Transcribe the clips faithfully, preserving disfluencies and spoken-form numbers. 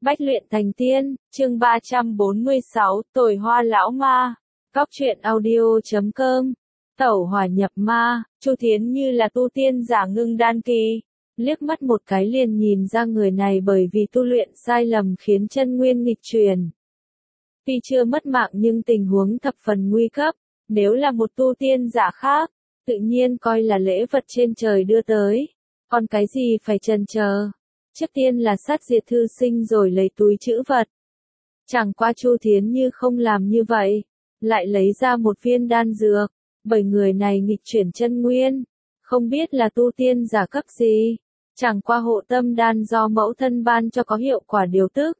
Bách luyện thành tiên, chương ba trăm bốn mươi sáu, Tồi hoa lão ma. Góc truyện audio chấm com. Tẩu hỏa nhập ma, Chu Thiến như là tu tiên giả ngưng đan kỳ. Liếc mắt một cái liền nhìn ra người này bởi vì tu luyện sai lầm khiến chân nguyên nghịch truyền. Tuy chưa mất mạng nhưng tình huống thập phần nguy cấp, nếu là một tu tiên giả khác, tự nhiên coi là lễ vật trên trời đưa tới. Còn cái gì phải chần chờ? Trước tiên là sát diệt thư sinh rồi lấy túi trữ vật. Chẳng qua Chu Thiến như không làm như vậy, lại lấy ra một viên đan dược, bởi người này nghịch chuyển chân nguyên, không biết là tu tiên giả cấp gì, chẳng qua hộ tâm đan do mẫu thân ban cho có hiệu quả điều tức.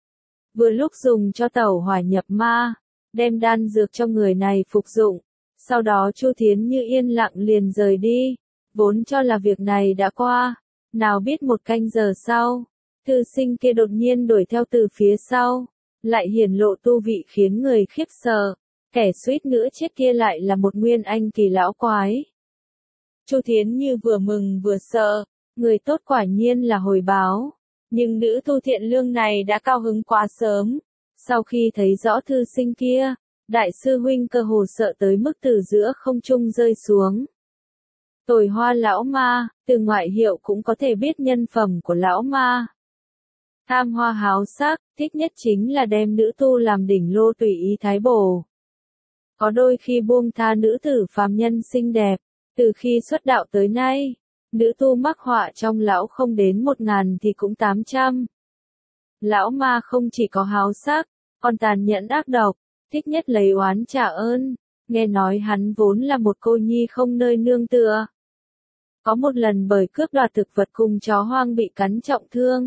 Vừa lúc dùng cho tẩu hỏa nhập ma, đem đan dược cho người này phục dụng, sau đó Chu Thiến như yên lặng liền rời đi, vốn cho là việc này đã qua. Nào biết một canh giờ sau, thư sinh kia đột nhiên đuổi theo từ phía sau, lại hiển lộ tu vị khiến người khiếp sợ, kẻ suýt nữa chết kia lại là một nguyên anh kỳ lão quái. Chu Thiến như vừa mừng vừa sợ, người tốt quả nhiên là hồi báo, nhưng nữ tu thiện lương này đã cao hứng quá sớm, sau khi thấy rõ thư sinh kia, đại sư huynh cơ hồ sợ tới mức từ giữa không trung rơi xuống. Tồi hoa lão ma, từ ngoại hiệu cũng có thể biết nhân phẩm của lão ma. Tham hoa háo sắc, thích nhất chính là đem nữ tu làm đỉnh lô tùy ý thái bổ. Có đôi khi buông tha nữ tử phàm nhân xinh đẹp, từ khi xuất đạo tới nay, nữ tu mắc họa trong lão không đến một ngàn thì cũng tám trăm. Lão ma không chỉ có háo sắc, còn tàn nhẫn ác độc, thích nhất lấy oán trả ơn, nghe nói hắn vốn là một cô nhi không nơi nương tựa. Có một lần bởi cướp đoạt thực vật cùng chó hoang bị cắn trọng thương.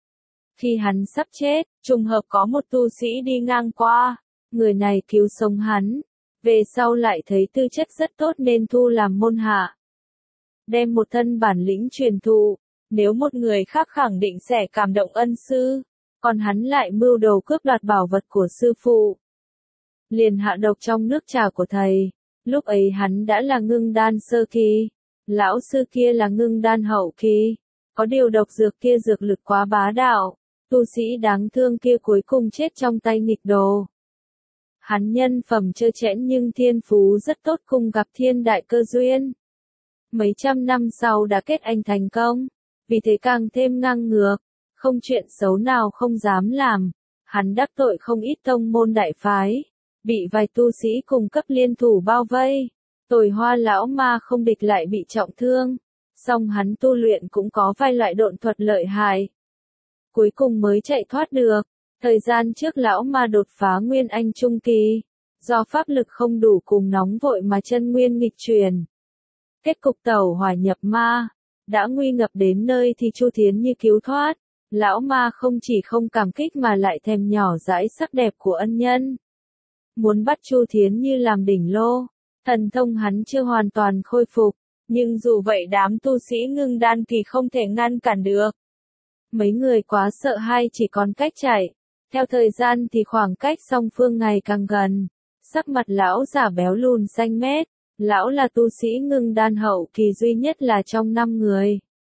Khi hắn sắp chết, trùng hợp có một tu sĩ đi ngang qua, người này cứu sống hắn, về sau lại thấy tư chất rất tốt nên thu làm môn hạ. Đem một thân bản lĩnh truyền thụ, nếu một người khác khẳng định sẽ cảm động ân sư, còn hắn lại mưu đồ cướp đoạt bảo vật của sư phụ. Liền hạ độc trong nước trà của thầy, lúc ấy hắn đã là ngưng đan sơ kỳ. Lão sư kia là ngưng đan hậu kỳ, có điều độc dược kia dược lực quá bá đạo, tu sĩ đáng thương kia cuối cùng chết trong tay nghịch đồ. Hắn nhân phẩm trơ trẽn nhưng thiên phú rất tốt cùng gặp thiên đại cơ duyên. Mấy trăm năm sau đã kết anh thành công, vì thế càng thêm ngang ngược, không chuyện xấu nào không dám làm, hắn đắc tội không ít tông môn đại phái, bị vài tu sĩ cùng cấp liên thủ bao vây. Tồi hoa lão ma không địch lại bị trọng thương, song hắn tu luyện cũng có vài loại độn thuật lợi hại. Cuối cùng mới chạy thoát được, thời gian trước lão ma đột phá nguyên anh trung kỳ, do pháp lực không đủ cùng nóng vội mà chân nguyên nghịch truyền. Kết cục tẩu hỏa nhập ma, đã nguy ngập đến nơi thì Chu Thiến như cứu thoát, lão ma không chỉ không cảm kích mà lại thèm nhỏ dãi sắc đẹp của ân nhân. Muốn bắt Chu Thiến như làm đỉnh lô. Thần thông hắn chưa hoàn toàn khôi phục, nhưng dù vậy đám tu sĩ ngưng đan kỳ không thể ngăn cản được. Mấy người quá sợ hay chỉ còn cách chạy, theo thời gian thì khoảng cách song phương ngày càng gần. Sắc mặt lão giả béo lùn xanh mét, lão là tu sĩ ngưng đan hậu kỳ duy nhất là trong năm người.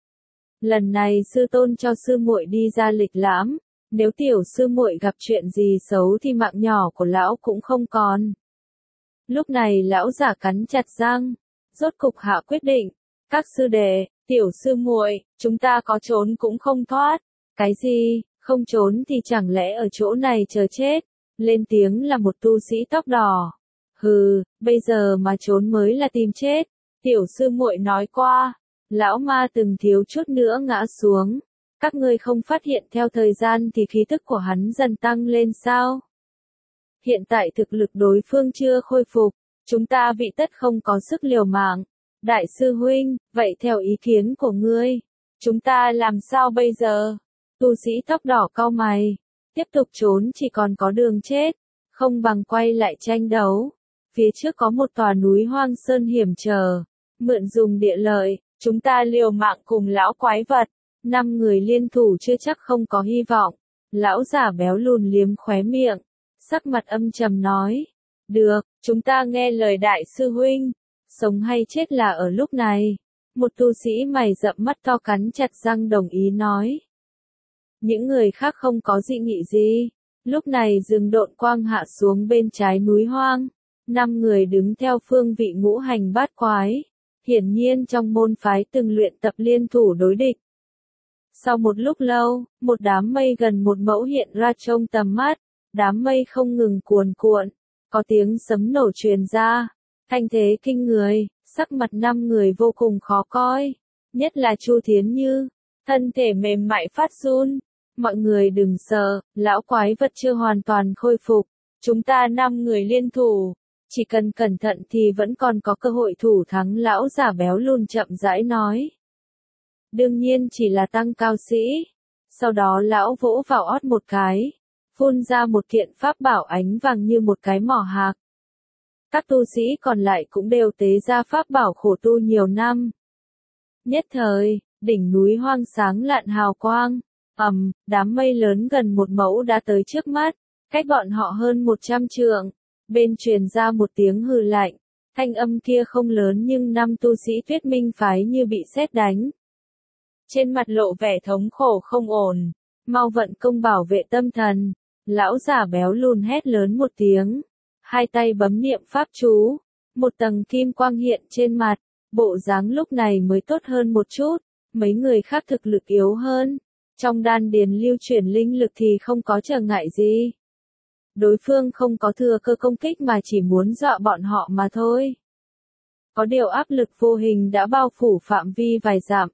Lần này sư tôn cho sư muội đi ra lịch lãm, nếu tiểu sư muội gặp chuyện gì xấu thì mạng nhỏ của lão cũng không còn. Lúc này lão giả cắn chặt răng, rốt cục hạ quyết định, các sư đệ, tiểu sư muội, chúng ta có trốn cũng không thoát. Cái gì, không trốn thì chẳng lẽ ở chỗ này chờ chết? Lên tiếng là một tu sĩ tóc đỏ. Hừ, bây giờ mà trốn mới là tìm chết. Tiểu sư muội nói qua, lão ma từng thiếu chút nữa ngã xuống. Các ngươi không phát hiện theo thời gian thì khí tức của hắn dần tăng lên sao? Hiện tại thực lực đối phương chưa khôi phục, chúng ta vị tất không có sức liều mạng. Đại sư huynh, vậy theo ý kiến của ngươi, chúng ta làm sao bây giờ? Tu sĩ tóc đỏ cau mày, tiếp tục trốn chỉ còn có đường chết, không bằng quay lại tranh đấu. Phía trước có một tòa núi hoang sơn hiểm trở, mượn dùng địa lợi, chúng ta liều mạng cùng lão quái vật, năm người liên thủ chưa chắc không có hy vọng. Lão giả béo lùn liếm khóe miệng, sắc mặt âm trầm nói, được, chúng ta nghe lời đại sư huynh, sống hay chết là ở lúc này. Một tu sĩ mày rậm mắt to cắn chặt răng đồng ý nói. Những người khác không có dị nghị gì. Lúc này rừng độn quang hạ xuống bên trái núi hoang. Năm người đứng theo phương vị ngũ hành bát quái. Hiển nhiên trong môn phái từng luyện tập liên thủ đối địch. Sau một lúc lâu, một đám mây gần một mẫu hiện ra trong tầm mắt. Đám mây không ngừng cuồn cuộn. Có tiếng sấm nổ truyền ra. Thanh thế kinh người, sắc mặt năm người vô cùng khó coi. Nhất là Chu Thiến Như. Thân thể mềm mại phát run. Mọi người đừng sợ, lão quái vật chưa hoàn toàn khôi phục. Chúng ta năm người liên thủ. Chỉ cần cẩn thận thì vẫn còn có cơ hội thủ thắng, lão giả béo lùn chậm rãi nói. Đương nhiên chỉ là tăng cao sĩ. Sau đó lão vỗ vào ót một cái. Phun ra một kiện pháp bảo ánh vàng như một cái mỏ hạc. Các tu sĩ còn lại cũng đều tế ra pháp bảo khổ tu nhiều năm. Nhất thời, đỉnh núi hoang sáng lạn hào quang. Ầm, đám mây lớn gần một mẫu đã tới trước mắt, cách bọn họ hơn một trăm trượng. Bên truyền ra một tiếng hừ lạnh, thanh âm kia không lớn nhưng năm tu sĩ Tuyết Minh phái như bị sét đánh. Trên mặt lộ vẻ thống khổ không ổn, mau vận công bảo vệ tâm thần. Lão giả béo lùn hét lớn một tiếng, hai tay bấm niệm pháp chú, một tầng kim quang hiện trên mặt, bộ dáng lúc này mới tốt hơn một chút, mấy người khác thực lực yếu hơn. Trong đan điền lưu chuyển linh lực thì không có trở ngại gì. Đối phương không có thừa cơ công kích mà chỉ muốn dọa bọn họ mà thôi. Có điều áp lực vô hình đã bao phủ phạm vi vài dặm.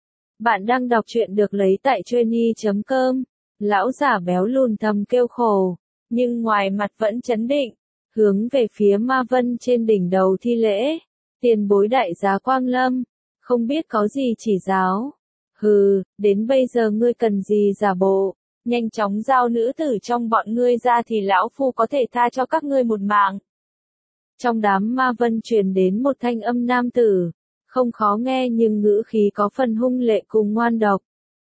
Bạn đang đọc truyện được lấy tại Trainy chấm com. Lão giả béo lùn thầm kêu khổ, nhưng ngoài mặt vẫn trấn định, hướng về phía Ma Vân trên đỉnh đầu thi lễ. Tiền bối đại giá Quang Lâm, không biết có gì chỉ giáo. Hừ, đến bây giờ ngươi cần gì giả bộ, nhanh chóng giao nữ tử trong bọn ngươi ra thì lão phu có thể tha cho các ngươi một mạng. Trong đám Ma Vân truyền đến một thanh âm nam tử, không khó nghe nhưng ngữ khí có phần hung lệ cùng ngoan độc.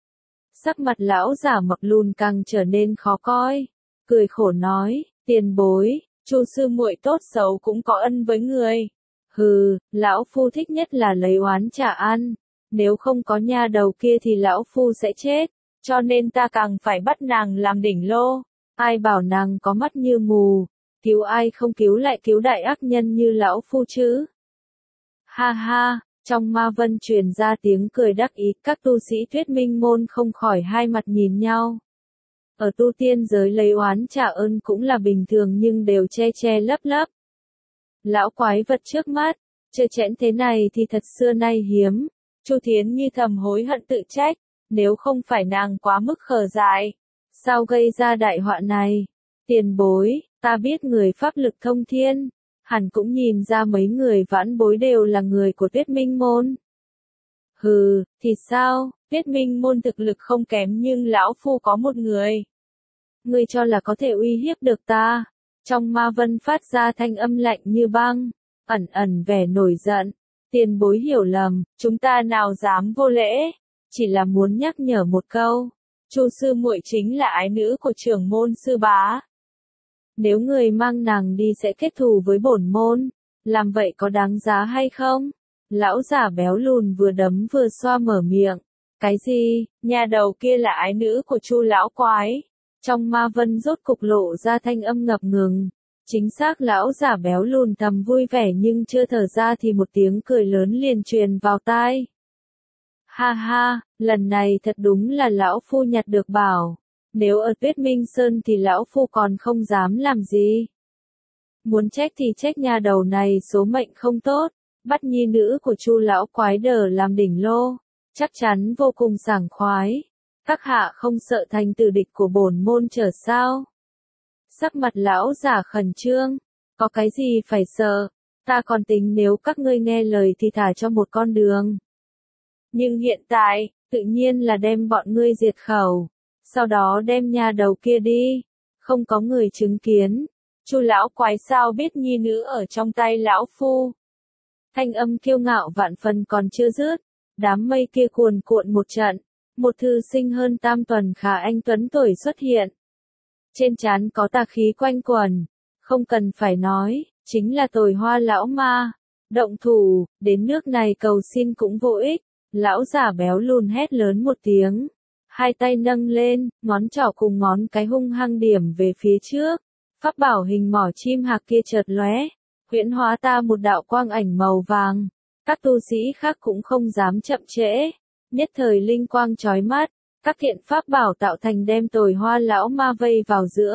Sắc mặt lão giả mập lùn càng trở nên khó coi, cười khổ nói, tiền bối, Chu sư muội tốt xấu cũng có ân với người. Hừ, lão phu thích nhất là lấy oán trả ăn. Nếu không có nha đầu kia thì lão phu sẽ chết, cho nên ta càng phải bắt nàng làm đỉnh lô. Ai bảo nàng có mắt như mù, cứu ai không cứu lại cứu đại ác nhân như lão phu chứ. Ha ha, trong Ma Vân truyền ra tiếng cười đắc ý, các tu sĩ Tuyết Minh môn không khỏi hai mặt nhìn nhau. Ở tu tiên giới lấy oán trả ơn cũng là bình thường nhưng đều che che lấp lấp. Lão quái vật trước mắt, chơi chẽn thế này thì thật xưa nay hiếm. Chu Thiến Như thầm hối hận tự trách, nếu không phải nàng quá mức khờ dại, sao gây ra đại họa này? Tiền bối, ta biết người pháp lực thông thiên, hẳn cũng nhìn ra mấy người vãn bối đều là người của Tuyết Minh môn. Hừ, thì sao, Tuyết Minh môn thực lực không kém nhưng lão phu có một người. Ngươi cho là có thể uy hiếp được ta? Trong Ma Vân phát ra thanh âm lạnh như băng, ẩn ẩn vẻ nổi giận. Tiền bối hiểu lầm, chúng ta nào dám vô lễ, chỉ là muốn nhắc nhở một câu. Chu sư muội chính là ái nữ của trưởng môn sư bá. Nếu người mang nàng đi sẽ kết thù với bổn môn, làm vậy có đáng giá hay không? Lão giả béo lùn vừa đấm vừa xoa mở miệng. Cái gì, nhà đầu kia là ái nữ của Chu lão quái. Trong Ma Vân rốt cục lộ ra thanh âm ngập ngừng. Chính xác lão giả béo lùn thầm vui vẻ nhưng chưa thở ra thì một tiếng cười lớn liền truyền vào tai. Ha ha, lần này thật đúng là lão phu nhặt được bảo. Nếu ở Tuyết Minh Sơn thì lão phu còn không dám làm gì. Muốn trách thì trách nhà đầu này số mệnh không tốt, bắt nhi nữ của Chu lão quái đờ làm đỉnh lô, chắc chắn vô cùng sảng khoái. Các hạ không sợ thành tử địch của bổn môn trở sao? Sắc mặt lão giả khẩn trương, có cái gì phải sợ, ta còn tính nếu các ngươi nghe lời thì thả cho một con đường. Nhưng hiện tại, tự nhiên là đem bọn ngươi diệt khẩu, sau đó đem nhà đầu kia đi, không có người chứng kiến. Chu lão quái sao biết nhi nữ ở trong tay lão phu? Thanh âm kiêu ngạo vạn phần còn chưa dứt, đám mây kia cuồn cuộn một trận, một thư sinh hơn tam tuần khả anh tuấn tuổi xuất hiện. Trên trán có tà khí quanh quẩn, không cần phải nói, chính là Tồi Hoa lão ma. Động thủ, đến nước này cầu xin cũng vô ích, lão giả béo lùn hét lớn một tiếng. hai tay nâng lên, ngón trỏ cùng ngón cái hung hăng điểm về phía trước. Pháp bảo hình mỏ chim hạc kia chợt lóe, huyễn hóa ta một đạo quang ảnh màu vàng. Các tu sĩ khác cũng không dám chậm trễ, nhất thời linh quang chói mắt, các kiện pháp bảo tạo thành đem Tồi Hoa lão ma vây vào giữa.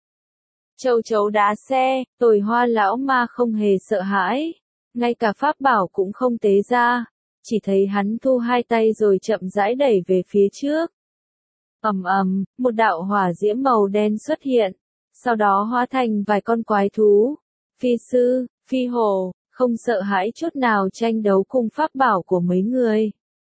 Châu chấu đá xe, Tồi Hoa lão ma không hề sợ hãi, ngay cả pháp bảo cũng không tế ra, chỉ thấy hắn thu hai tay rồi chậm rãi đẩy về phía trước. Ầm ầm, một đạo hỏa diễm màu đen xuất hiện, sau đó hóa thành vài con quái thú, phi sư, phi hổ, không sợ hãi chút nào tranh đấu cùng pháp bảo của mấy người.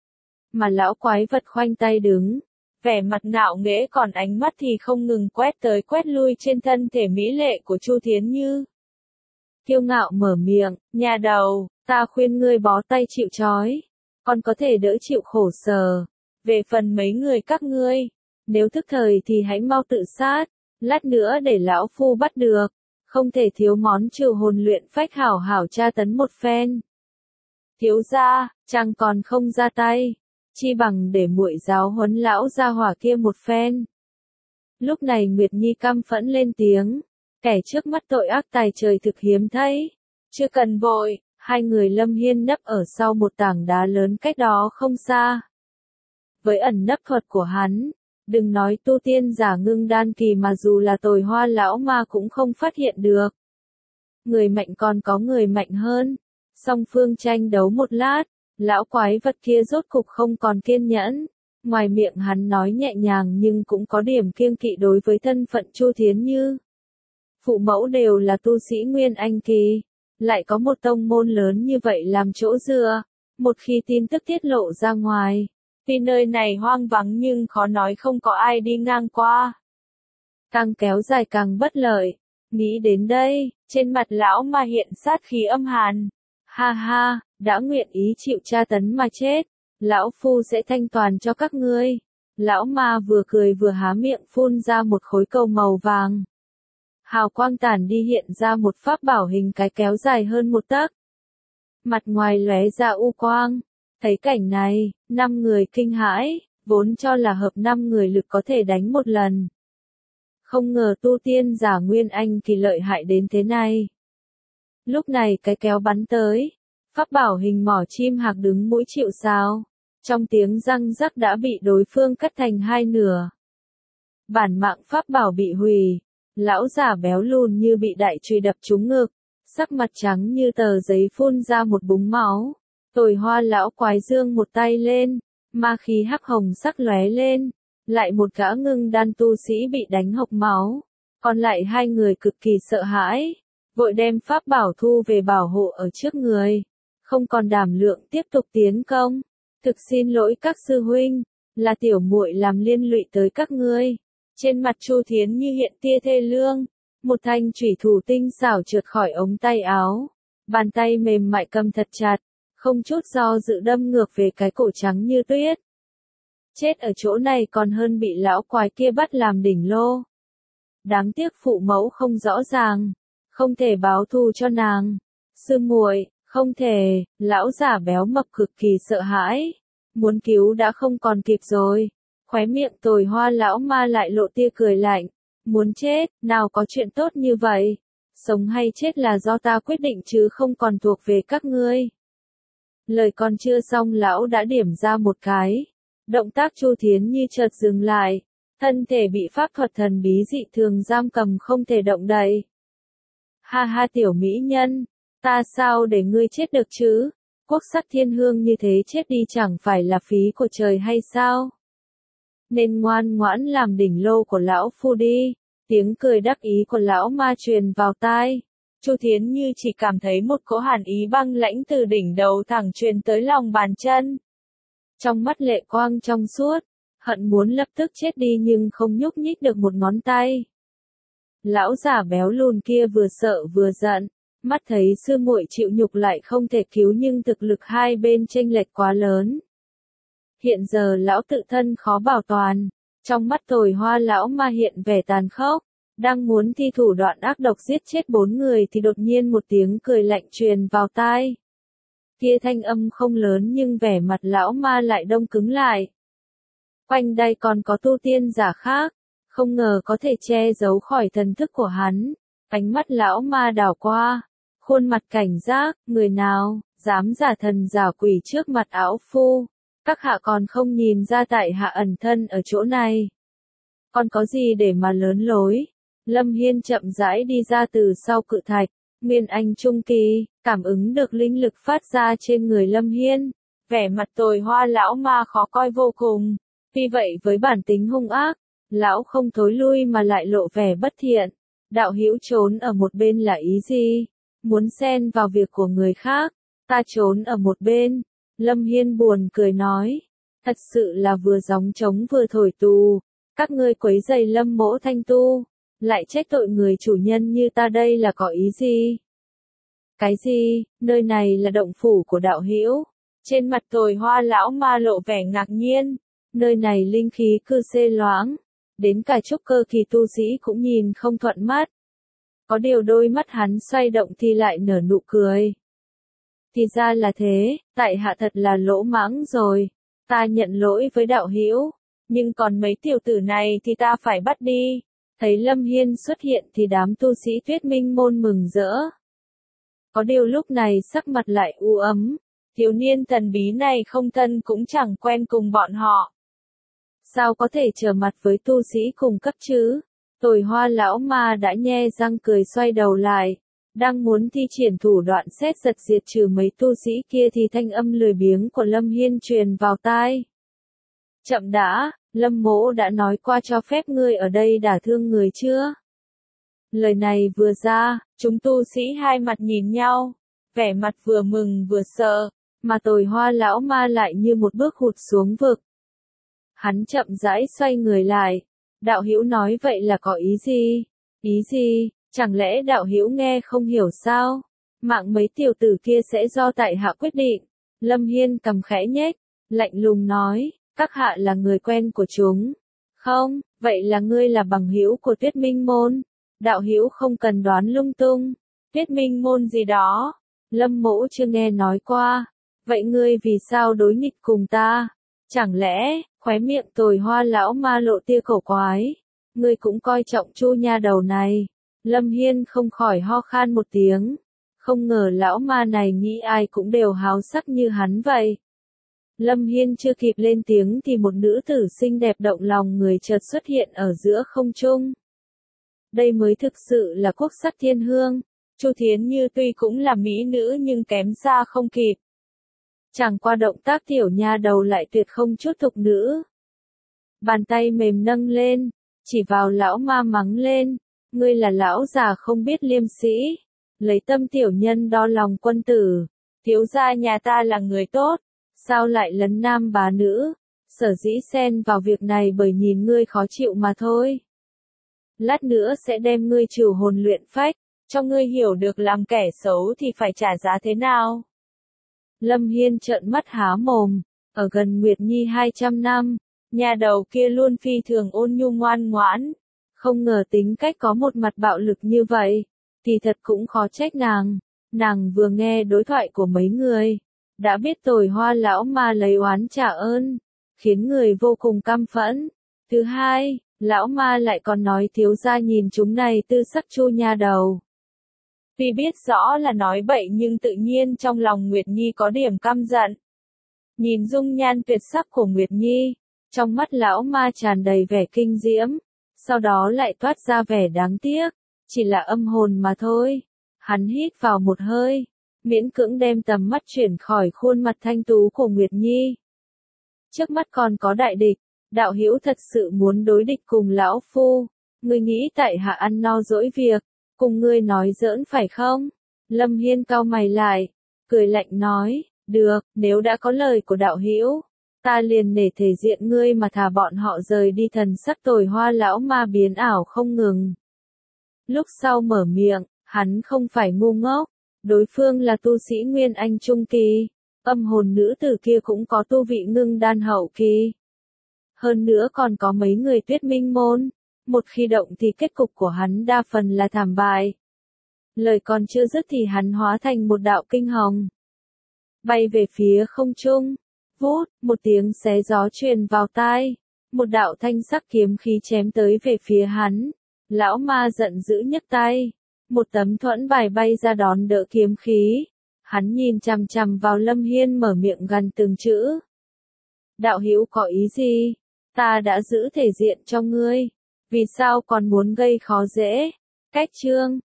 Mà lão quái vật khoanh tay đứng, vẻ mặt ngạo nghễ còn ánh mắt thì không ngừng quét tới quét lui trên thân thể mỹ lệ của Chu Thiến Như. Kiêu ngạo mở miệng, nhà đầu, ta khuyên ngươi bó tay chịu trói, còn có thể đỡ chịu khổ sở. Về phần mấy người các ngươi, nếu thức thời thì hãy mau tự sát, lát nữa để lão phu bắt được, không thể thiếu món trừ hồn luyện phách hảo hảo tra tấn một phen. Thiếu gia, chàng còn không ra tay, chi bằng để muội giáo huấn lão gia hỏa kia một phen. Lúc này Nguyệt Nhi căm phẫn lên tiếng, kẻ trước mắt tội ác tài trời thực hiếm thấy. Chưa cần vội, hai người Lâm Hiên nấp ở sau một tảng đá lớn cách đó không xa. Với ẩn nấp thuật của hắn, đừng nói tu tiên giả ngưng đan kỳ mà dù là Tồi Hoa lão ma cũng không phát hiện được. Người mạnh còn có người mạnh hơn. Song phương tranh đấu một lát, lão quái vật kia rốt cục không còn kiên nhẫn. Ngoài miệng hắn nói nhẹ nhàng nhưng cũng có điểm kiêng kỵ đối với thân phận Chu Thiến Như. Phụ mẫu đều là tu sĩ Nguyên Anh kỳ, lại có một tông môn lớn như vậy làm chỗ dựa. Một khi tin tức tiết lộ ra ngoài, vì nơi này hoang vắng nhưng khó nói không có ai đi ngang qua. Càng kéo dài càng bất lợi. Nghĩ đến đây, trên mặt lão ma hiện sát khí âm hàn. Ha ha, đã nguyện ý chịu tra tấn mà chết, lão phu sẽ thanh toàn cho các ngươi. Lão ma vừa cười vừa há miệng phun ra một khối cầu màu vàng. Hào quang tản đi hiện ra một pháp bảo hình cái kéo dài hơn một tấc. Mặt ngoài lóe ra u quang. Thấy cảnh này, năm người kinh hãi, vốn cho là hợp năm người lực có thể đánh một lần. Không ngờ tu tiên giả Nguyên Anh kỳ lợi hại đến thế này. Lúc này cái kéo bắn tới, pháp bảo hình mỏ chim hạc đứng mũi chịu sào, trong tiếng răng rắc đã bị đối phương cắt thành hai nửa. Bản mạng pháp bảo bị hủy, lão giả béo lùn như bị đại chùy đập trúng ngực, sắc mặt trắng như tờ giấy phun ra một búng máu. Tồi Hoa lão quái dương một tay lên, ma khí hắc hồng sắc lóe lên, lại một gã ngưng đan tu sĩ bị đánh hộc máu, còn lại hai người cực kỳ sợ hãi, vội đem pháp bảo thu về bảo hộ ở trước người, không còn đảm lượng tiếp tục tiến công. Thực xin lỗi các sư huynh, là tiểu muội làm liên lụy tới các ngươi. Trên mặt Chu Thiến Như hiện tia thê lương, một thanh chủy thủ tinh xảo trượt khỏi ống tay áo, bàn tay mềm mại cầm thật chặt, không chút do dự đâm ngược về cái cổ trắng như tuyết. Chết ở chỗ này còn hơn bị lão quái kia bắt làm đỉnh lô. Đáng tiếc phụ mẫu không rõ ràng, không thể báo thù cho nàng. Sư muội, không thể, lão giả béo mập cực kỳ sợ hãi, muốn cứu đã không còn kịp rồi. Khóe miệng Tồi Hoa lão ma lại lộ tia cười lạnh, muốn chết, nào có chuyện tốt như vậy. Sống hay chết là do ta quyết định chứ không còn thuộc về các ngươi. Lời còn chưa xong lão đã điểm ra một cái. Động tác Chu Thiến Như chợt dừng lại, thân thể bị pháp thuật thần bí dị thường giam cầm không thể động đậy. Ha ha tiểu mỹ nhân, ta sao để ngươi chết được chứ? Quốc sắc thiên hương như thế chết đi chẳng phải là phí của trời hay sao? Nên ngoan ngoãn làm đỉnh lô của lão phu đi. Tiếng cười đắc ý của lão ma truyền vào tai. Chu Thiến Như chỉ cảm thấy một cỗ hàn ý băng lãnh từ đỉnh đầu thẳng truyền tới lòng bàn chân. Trong mắt lệ quang trong suốt, hận muốn lập tức chết đi nhưng không nhúc nhích được một ngón tay. Lão giả béo lùn kia vừa sợ vừa giận, mắt thấy sư muội chịu nhục lại không thể cứu nhưng thực lực hai bên chênh lệch quá lớn. Hiện giờ lão tự thân khó bảo toàn, trong mắt Tồi Hoa lão ma hiện vẻ tàn khốc, đang muốn thi thủ đoạn ác độc giết chết bốn người thì đột nhiên một tiếng cười lạnh truyền vào tai. Kia thanh âm không lớn nhưng vẻ mặt lão ma lại đông cứng lại. Quanh đây còn có tu tiên giả khác, không ngờ có thể che giấu khỏi thần thức của hắn. Ánh mắt lão ma đảo qua, khuôn mặt cảnh giác, người nào, dám giả thần giả quỷ trước mặt áo phu. Các hạ còn không nhìn ra tại hạ ẩn thân ở chỗ này. Còn có gì để mà lớn lối? Lâm Hiên chậm rãi đi ra từ sau cự thạch, Nguyên Anh Trung Kỳ, cảm ứng được linh lực phát ra trên người Lâm Hiên. Vẻ mặt Tồi Hoa lão ma khó coi vô cùng. Vì vậy với bản tính hung ác, lão không thối lui mà lại lộ vẻ bất thiện. Đạo hữu trốn ở một bên là ý gì? Muốn xen vào việc của người khác, ta trốn ở một bên. Lâm Hiên buồn cười nói, thật sự là vừa gióng trống vừa thổi tù. Các ngươi quấy rầy Lâm mỗ thanh tu, lại trách tội người chủ nhân như ta đây là có ý gì? Cái gì? Nơi này là động phủ của đạo hữu. Trên mặt Tồi Hoa lão ma lộ vẻ ngạc nhiên. Nơi này linh khí cư xê loãng, đến cả trúc cơ kỳ tu sĩ cũng nhìn không thuận mắt. Có điều đôi mắt hắn xoay động thì lại nở nụ cười. Thì ra là thế, tại hạ thật là lỗ mãng rồi. Ta nhận lỗi với đạo hữu, nhưng còn mấy tiểu tử này thì ta phải bắt đi. Thấy Lâm Hiên xuất hiện thì đám tu sĩ Tuyết Minh môn mừng rỡ. Có điều lúc này sắc mặt lại u ấm, thiếu niên thần bí này không thân cũng chẳng quen cùng bọn họ. Sao có thể trở mặt với tu sĩ cùng cấp chứ? Tồi Hoa lão ma đã nhe răng cười xoay đầu lại. Đang muốn thi triển thủ đoạn xét giật diệt trừ mấy tu sĩ kia thì thanh âm lười biếng của Lâm Hiên truyền vào tai. Chậm đã, Lâm mỗ đã nói qua cho phép ngươi ở đây đả thương người chưa? Lời này vừa ra, chúng tu sĩ hai mặt nhìn nhau, vẻ mặt vừa mừng vừa sợ, mà Tồi Hoa lão ma lại như một bước hụt xuống vực. Hắn chậm rãi xoay người lại, đạo hữu nói vậy là có ý gì? Ý gì? Chẳng lẽ đạo hữu nghe không hiểu sao? Mạng mấy tiểu tử kia sẽ do tại hạ quyết định. Lâm Hiên cầm khẽ nhếch, lạnh lùng nói, các hạ là người quen của chúng. Không, vậy là ngươi là bằng hữu của Tuyết Minh môn. Đạo hữu không cần đoán lung tung. Tuyết Minh môn gì đó? Lâm mỗ chưa nghe nói qua. Vậy ngươi vì sao đối nghịch cùng ta? Chẳng lẽ, khóe miệng Tồi Hoa lão ma lộ tia cổ quái. Ngươi cũng coi trọng Chu nha đầu này. Lâm Hiên không khỏi ho khan một tiếng. Không ngờ lão ma này nghĩ ai cũng đều háo sắc như hắn vậy. Lâm Hiên chưa kịp lên tiếng thì một nữ tử xinh đẹp động lòng người chợt xuất hiện ở giữa không trung. Đây mới thực sự là quốc sắc thiên hương. Chu Thiến Như tuy cũng là mỹ nữ nhưng kém xa không kịp. Chẳng qua động tác tiểu nha đầu lại tuyệt không chút thục nữ. Bàn tay mềm nâng lên, chỉ vào lão ma mắng lên. Ngươi là lão già không biết liêm sĩ, lấy tâm tiểu nhân đo lòng quân tử, thiếu gia nhà ta là người tốt, sao lại lấn nam bá nữ, sở dĩ xen vào việc này bởi nhìn ngươi khó chịu mà thôi. Lát nữa sẽ đem ngươi trừ hồn luyện phách, cho ngươi hiểu được làm kẻ xấu thì phải trả giá thế nào. Lâm Hiên trợn mắt há mồm, ở gần Nguyệt Nhi hai trăm năm, nhà đầu kia luôn phi thường ôn nhu ngoan ngoãn. Không ngờ tính cách có một mặt bạo lực như vậy, thì thật cũng khó trách nàng. Nàng vừa nghe đối thoại của mấy người, đã biết Tồi Hoa lão ma lấy oán trả ơn, khiến người vô cùng căm phẫn. Thứ hai, lão ma lại còn nói thiếu gia nhìn chúng này tư sắc Chu nha đầu. Tuy biết rõ là nói bậy nhưng tự nhiên trong lòng Nguyệt Nhi có điểm căm giận. Nhìn dung nhan tuyệt sắc của Nguyệt Nhi, trong mắt lão ma tràn đầy vẻ kinh diễm. Sau đó lại toát ra vẻ đáng tiếc, chỉ là âm hồn mà thôi. Hắn hít vào một hơi, miễn cưỡng đem tầm mắt chuyển khỏi khuôn mặt thanh tú của Nguyệt Nhi. Trước mắt còn có đại địch, đạo hữu thật sự muốn đối địch cùng lão phu, ngươi nghĩ tại hạ ăn no dỗi việc, cùng ngươi nói giỡn phải không? Lâm Hiên cau mày lại, cười lạnh nói, được, nếu đã có lời của đạo hữu. Ta liền nể thể diện ngươi mà thả bọn họ rời đi. Thần sắc Tồi Hoa lão ma biến ảo không ngừng. Lúc sau mở miệng, hắn không phải ngu ngốc, đối phương là tu sĩ Nguyên Anh Trung Kỳ, âm hồn nữ tử kia cũng có tu vị ngưng đan hậu kỳ. Hơn nữa còn có mấy người Tuyết Minh môn, một khi động thì kết cục của hắn đa phần là thảm bại. Lời còn chưa dứt thì hắn hóa thành một đạo kinh hồng, bay về phía không trung. Vút, một tiếng xé gió truyền vào tai, Một đạo thanh sắc kiếm khí chém tới về phía hắn. Lão ma giận dữ nhấc tay. Một tấm thuẫn bài bay ra đón đỡ kiếm khí. Hắn nhìn chằm chằm vào Lâm Hiên mở miệng gằn từng chữ. Đạo hữu có ý gì? Ta đã giữ thể diện cho ngươi. Vì sao còn muốn gây khó dễ? Cách chương.